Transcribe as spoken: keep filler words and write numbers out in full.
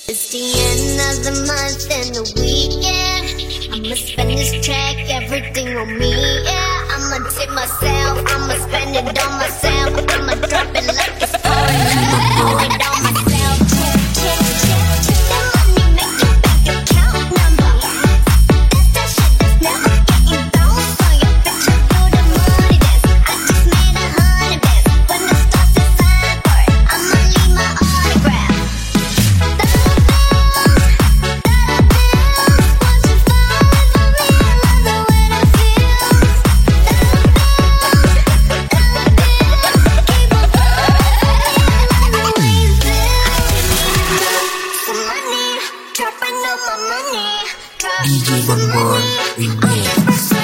It's the end of the month and the weekend. I'ma spend this check, everything on me, yeah. I'ma tip myself, I'ma spend it on myself. I'ma drop it like it's pouring, I'ma spend it on myself. Check, check, check, check that money, make your bank account number. That's that shit that's never getting bounced on your picture. Do the money dance, I just made a hundred bands. When the stars decide for it, I'ma leave my autograph. D J Bonbon Remix.